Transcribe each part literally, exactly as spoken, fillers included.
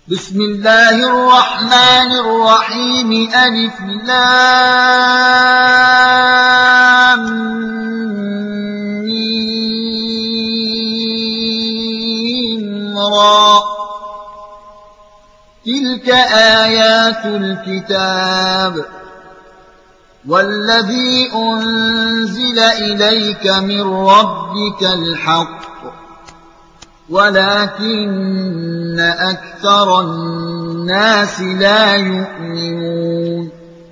بسم الله الرحمن الرحيم ألف لام ميم را تلك آيات الكتاب والذي أنزل إليك من ربك الحق ولكن أكثر الناس لا يؤمنون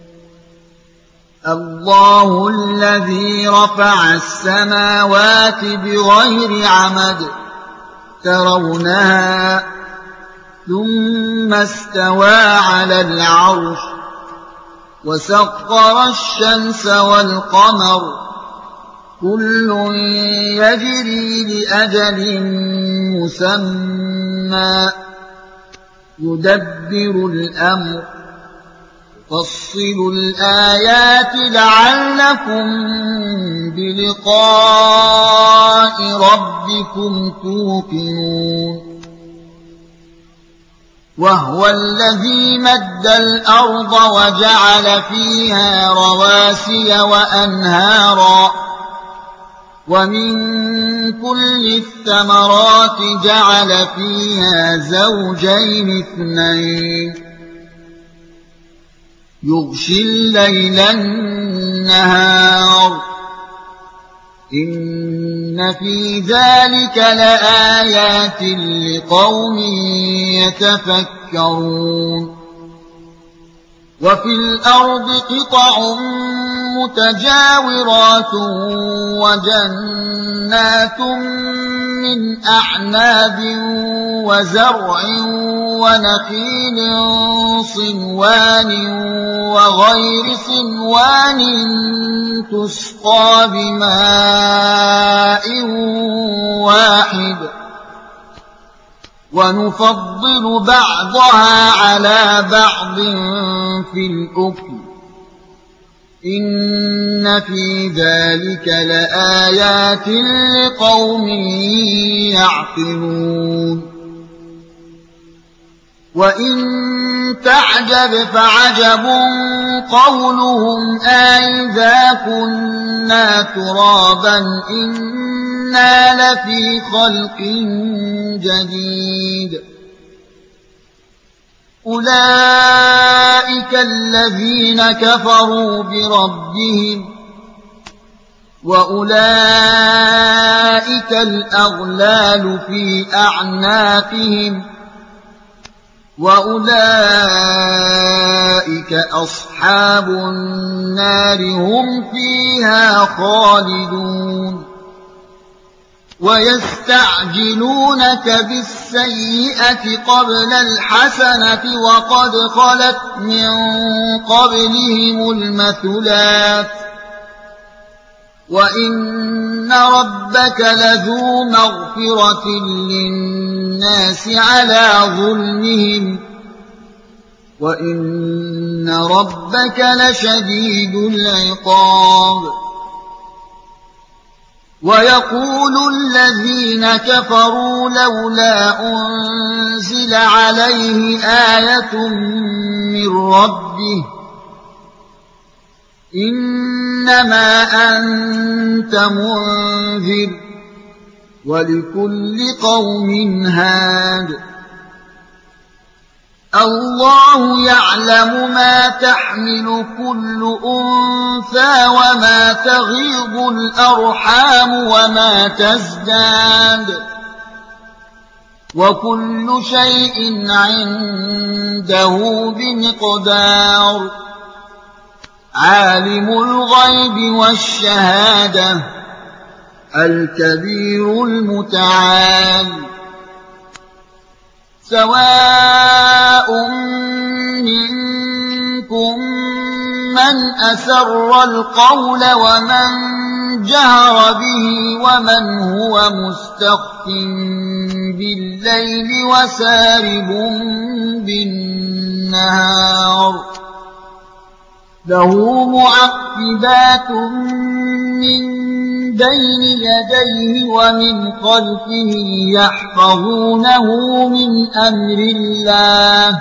الله الذي رفع السماوات بغير عمد ترونها ثم استوى على العرش وسخر الشمس والقمر كل يجري لأجل مسمى يدبر الأمر يفصل الآيات لعلكم بلقاء ربكم توقنون وهو الذي مد الأرض وجعل فيها رواسي وأنهارا ومن كل الثمرات جعل فيها زوجين اثنين يغشي الليل النهار إن في ذلك لآيات لقوم يتفكرون وفي الأرض قطع متجاورات وجنات من أعناب وزرع ونخيل صنوان وغير صنوان تسقى بماء واحد ونفضل بعضها على بعض في الأكل إن في ذلك لآيات لقوم يعقلون وإن تعجب فعجب قولهم أإذا كنا ترابا إنا لفي خلق جديد أولئك الذين كفروا بربهم وأولئك الأغلال في أعناقهم وأولئك أصحاب النار هم فيها خالدون ويستعجلونك بالسيئة قبل الحسنة وقد خلت من قبلهم المثلات وإن ربك لذو مغفرة للناس على ظلمهم وإن ربك لشديد العقاب ويقول الذين كفروا لولا أنزل عليه آية من ربه إنما أنت منذر ولكل قوم هاد الله يعلم ما تحمل كل أنثى وما تغيض الأرحام وما تزداد وكل شيء عنده بمقدار عالم الغيب والشهادة الكبير المتعال سواء منكم من أسر القول ومن جهر به ومن هو مستخف بالليل وسارب بالنهار له معقبات من بين يديه ومن خلفه يحفظونه من أمر الله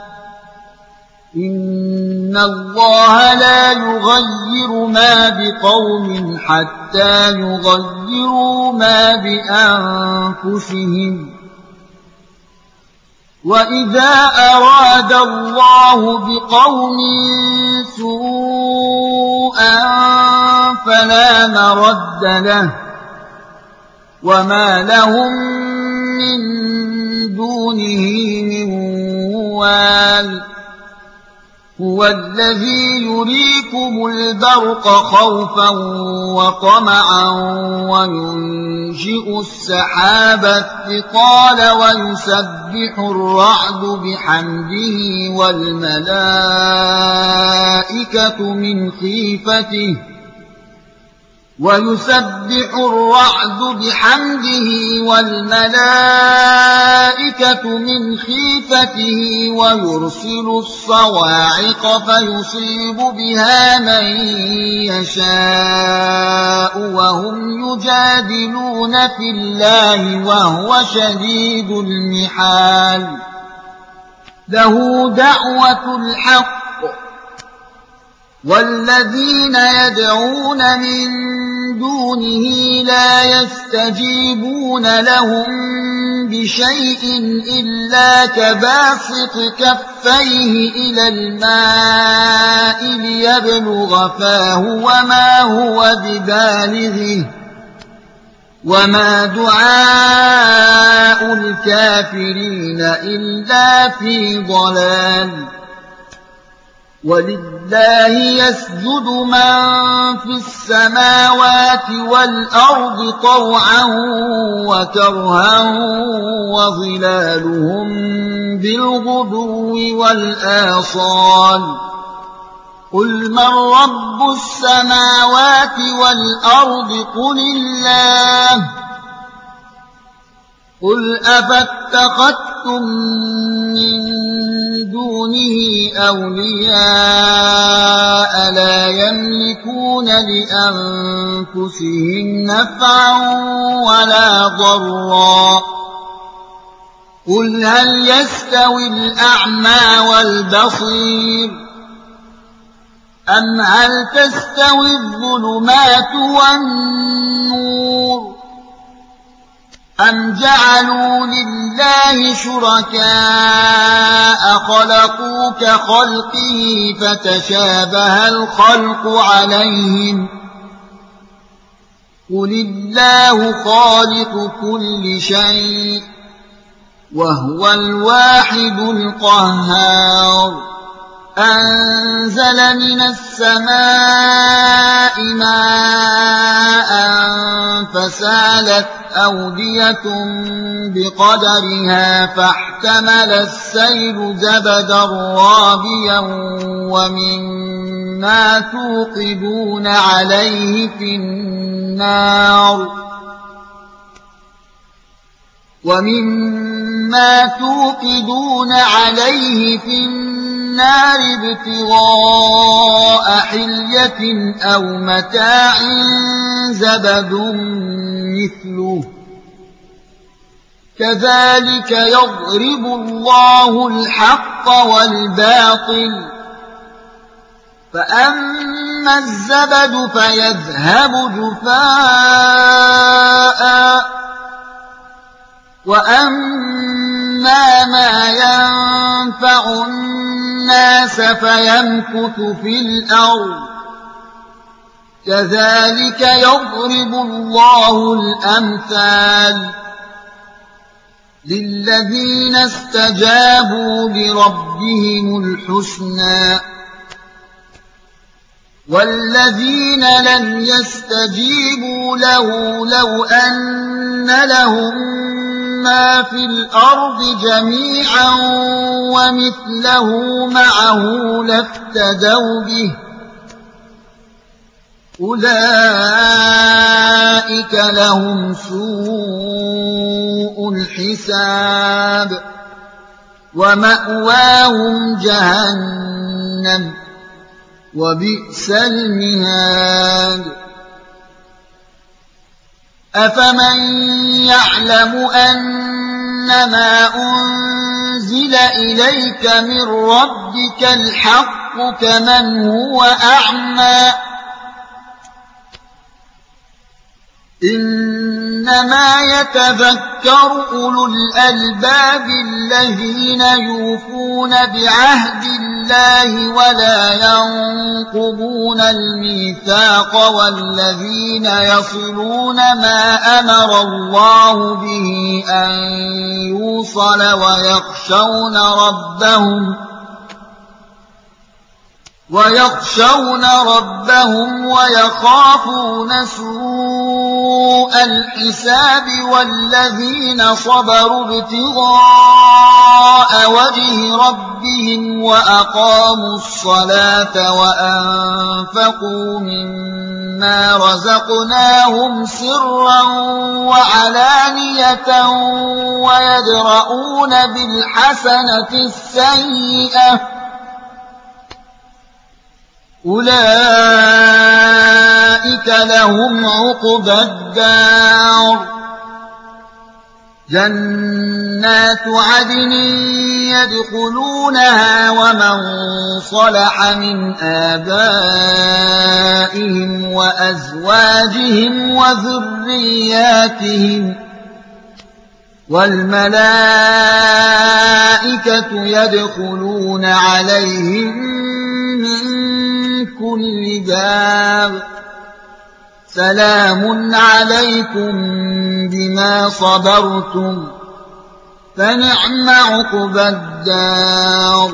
إن الله لا يغير ما بقوم حتى يغيروا ما بأنفسهم وإذا أراد الله بقوم سوءا فلا مرد له وما لهم من دونه من وال هو الذي يريكم البرق خوفا وطمعا وينشئ السحاب الثقال ويسبح الرعد بحمده والملائكة من خيفته ويسبح الرعد بحمده والملائكة من خيفته ويرسل الصواعق فيصيب بها من يشاء وهم يجادلون في الله وهو شديد المحال له دعوة الحق والذين يدعون من دونه لا يستجيبون لهم بشيء إلا كباسط كفيه إلى الماء ليبلغ فاه وما هو ببالغه وما دعاء الكافرين إلا في ضلال ولله يسجد من في السماوات والأرض طوعا وكرها وظلالهم بالغدو والآصال قل من رب السماوات والأرض قل الله قل أفاتخذتم من دونه أولياء لا يملكون لأنفسهم نفعا ولا ضرا قل هل يستوي الأعمى والبصير أم هل تستوي الظلمات والنور أم جعلوا لله شركاء خلقوا كخلقه فتشابه الخلق عليهم قل الله خالق كل شيء وهو الواحد القهار أنزل من السماء ماء فسالت أودية بقدرها فاحتمل السيل زبدا رابيا ومما توقدون عليه في النار ومما توقدون عليه في النار ابتغاء حلية أو متاع زبد مثله كذلك يضرب الله الحق والباطل فأما الزبد فيذهب جفاء وأما ما ينفع الناس فيمكث في الأرض كذلك يضرب الله الأمثال للذين استجابوا لربهم الحسنى والذين لم يستجيبوا له لو أن لهم ما في الأرض جميعا ومثله معه لافتدوا به أولئك لهم سوء الحساب ومأواهم جهنم وبئس المهاد أفمن يعلم أنما أنزل إليك من ربك الحق كمن هو أعمى إنما يتذكر أولو الألباب الذين يوفون بعهد الله ولا ينقضون الميثاق والذين يصلون ما أمر الله به أن يوصل ويخشون ربهم ويخشون ربهم ويخافون سوء الحساب والذين صبروا ابتغاء وجه ربهم وأقاموا الصلاة وأنفقوا مما رزقناهم سرا وعلانية ويدرؤون بالحسنة السيئة أولئك لهم عقبى الدار جنات عدن يدخلونها ومن صلح من آبائهم وأزواجهم وذرياتهم والملائكة يدخلون عليهم من كل باب سلام عليكم بما صبرتم فنعم عقبى الدار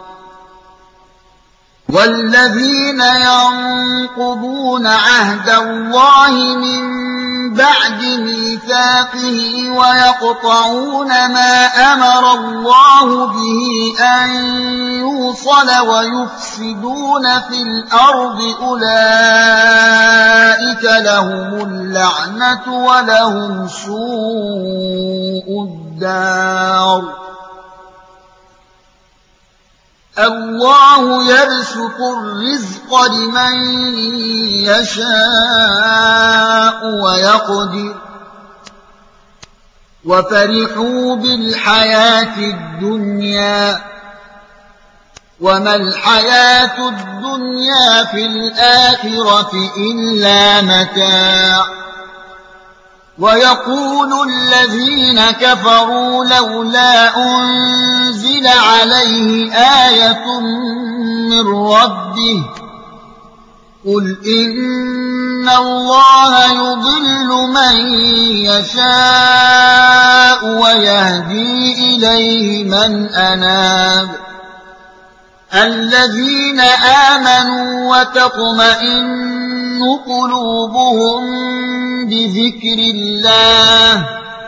والذين ينقضون عهد الله من بعد ميثاقه ويقطعون ما أمر الله به أن يوصل ويفسدون في الأرض أولئك لهم اللعنة ولهم سوء الدار الله يبسط الرزق لمن يشاء ويقدر وفرحوا بالحياة الدنيا وما الحياة الدنيا في الآخرة إلا متاع ويقول الذين كفروا لولا أنزل عليه آية من ربه قل إن الله يضل من يشاء ويهدي إليه من أناب الذين آمنوا وتطمئن قلوبهم بذكر الله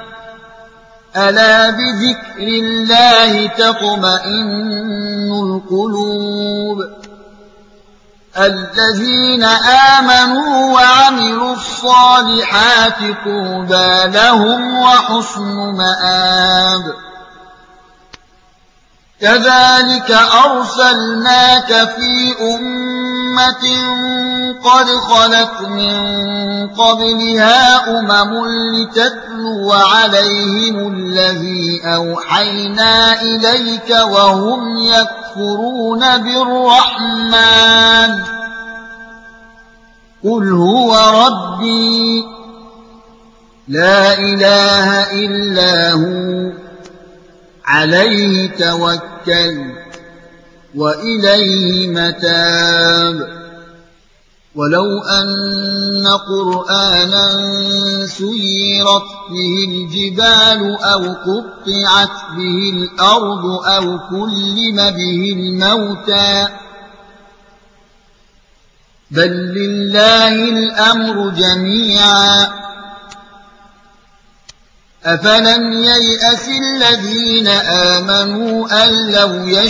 ألا بذكر الله تطمئن القلوب الذين آمنوا وعملوا الصالحات طوبى لهم وحسن مآب كذلك أرسلناك في أمة قد خلت من قبلها أمم لتتلو عليهم الذي أوحينا إليك وهم يكفرون بالرحمن قل هو ربي لا إله إلا هو عليه توكل وإليه متاب ولو أن قرآنا سيرت به الجبال أو قطعت به الأرض أو كلم به الموتى بل لله الأمر جميعا أفلم ييأس الذين آمنوا أن لو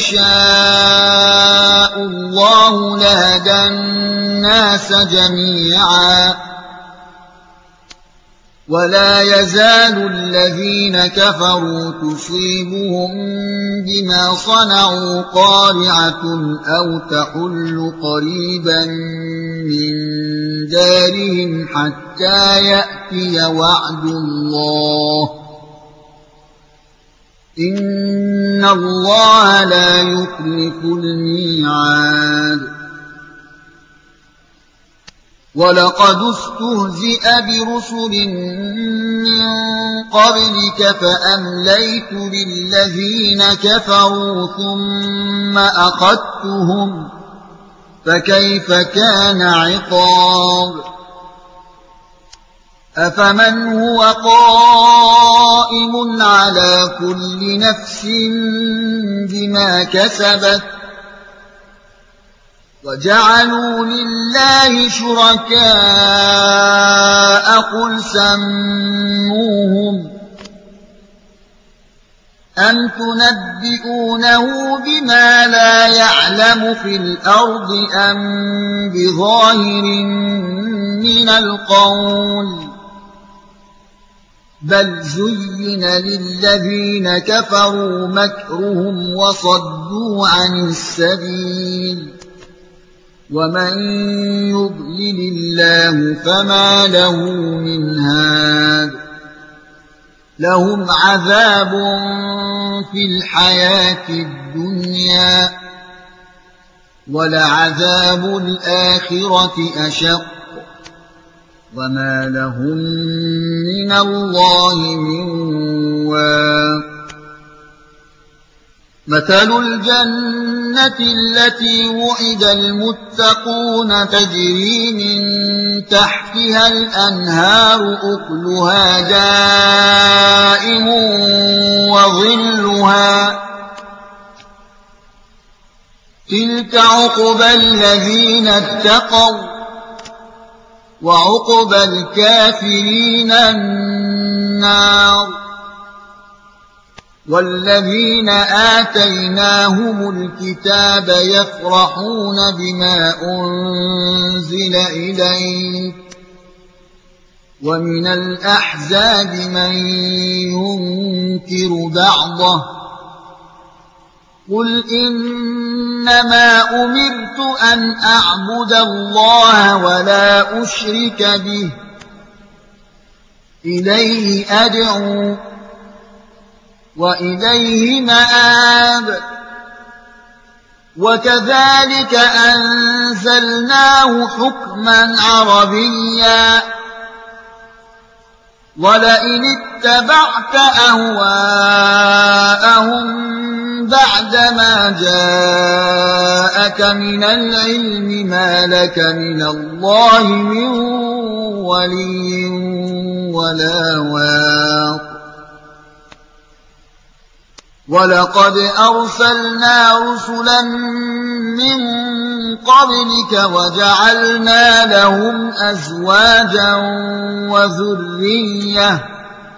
يشاء الله لهدى الناس جميعا ولا يزال الذين كفروا تصيبهم بما صنعوا قارعة أو تحل قريبا من دارهم حتى يأتي وعد الله إن الله لا يخلف الميعاد ولقد استهزئ برسل من قبلك فأمليت للذين كفروا ثم أخذتهم فكيف كان عقاب أفمن هو قائم على كل نفس بما كسبت وجعلوا لله شركاء قل سموهم أم تنبئونه بما لا يعلم في الأرض أم بظاهر من القول بل زين للذين كفروا مكرهم وصدوا عن السبيل ومن يضلل الله فما له من هاد لهم عذاب في الحياة الدنيا ولعذاب الآخرة أشق وما لهم من الله من واق مثل الجنة التي وعد المتقون تجري من تحتها الأنهار أكلها دائم وظلها تلك عقبى الذين اتقوا وعقبى الكافرين النار والذين آتيناهم الكتاب يفرحون بما أنزل إليك ومن الأحزاب من ينكر بعضه قل إنما أمرت أن أعبد الله ولا أشرك به إليه أدعو وإليه مآب وكذلك أنزلناه حكما عربيا ولئن اتبعت أهواءهم بعدما جاءك من العلم ما لك من الله من ولي ولا واق ولقد أرسلنا رسلا من قبلك وجعلنا لهم أزواجا وذرية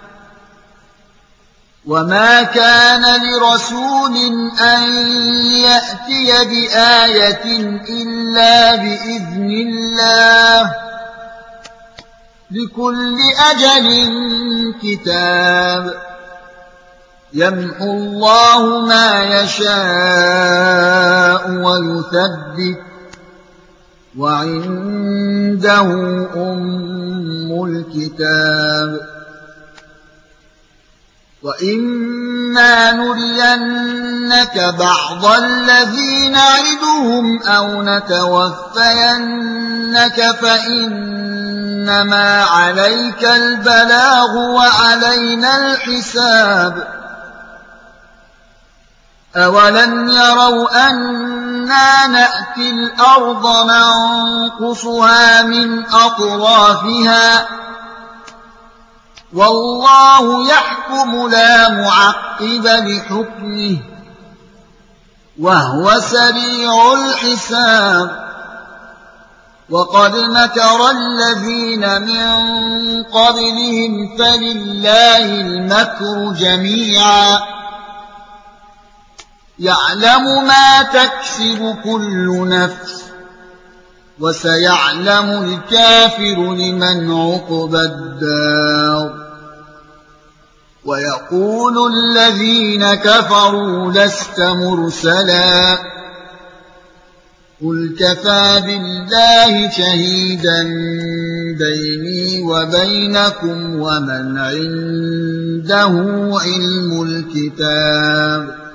وما كان لرسول أن يأتي بآية إلا بإذن الله لكل أجل كتاب يمحو الله ما يشاء ويثبت وعنده أم الكتاب وإما نرينك بعض الذي نعدهم أو نتوفينك فإنما عليك البلاغ وعلينا الحساب أولم يروا أنا نأتي الأرض ننقصها من أطرافها والله يحكم لا معقب لحكمه وهو سريع الحساب وقد مكر الذين من قبلهم فلله المكر جميعا يعلم ما تكسب كل نفس وسيعلم الكافر لمن عقبى الدار ويقول الذين كفروا لست مرسلا قل كفى بالله شهيدا بيني وبينكم ومن عنده علم الكتاب